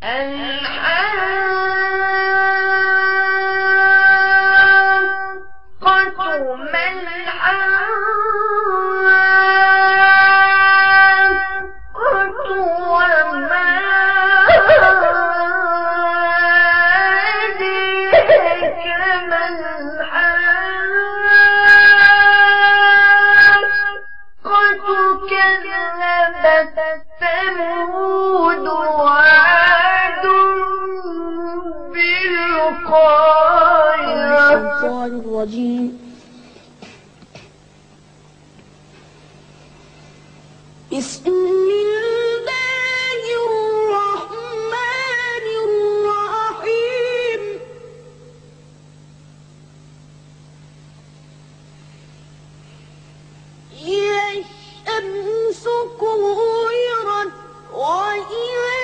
ثمود وعاد بالقارعة. بسم الله الرحمن الرحيم. إذا الشمس كورت وإذا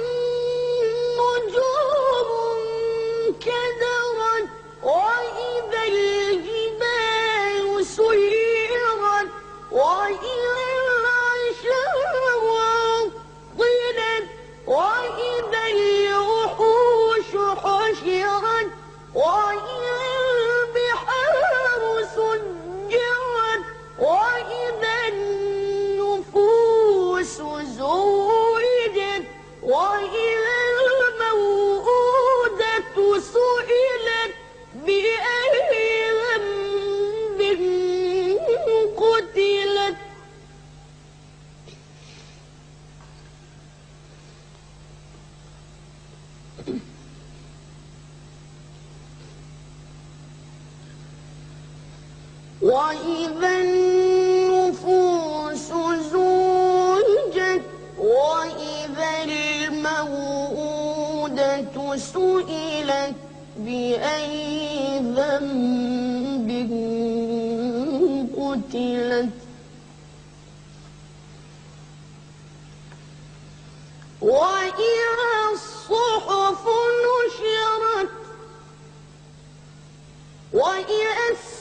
النجوم انكدرت وإذا الجبال سيرت وإذا العشار عطلت وإذا الوحوش حشرت وإذا البحار سجرت وإذا النفوس زوجت وإذا الموءودة سئلت بأي ذنب قتلت. وإذا النفوس زوجت وإذا الموءودة سئلت بأي ذنب قتلت. وإذا الصحف نشرت وإذا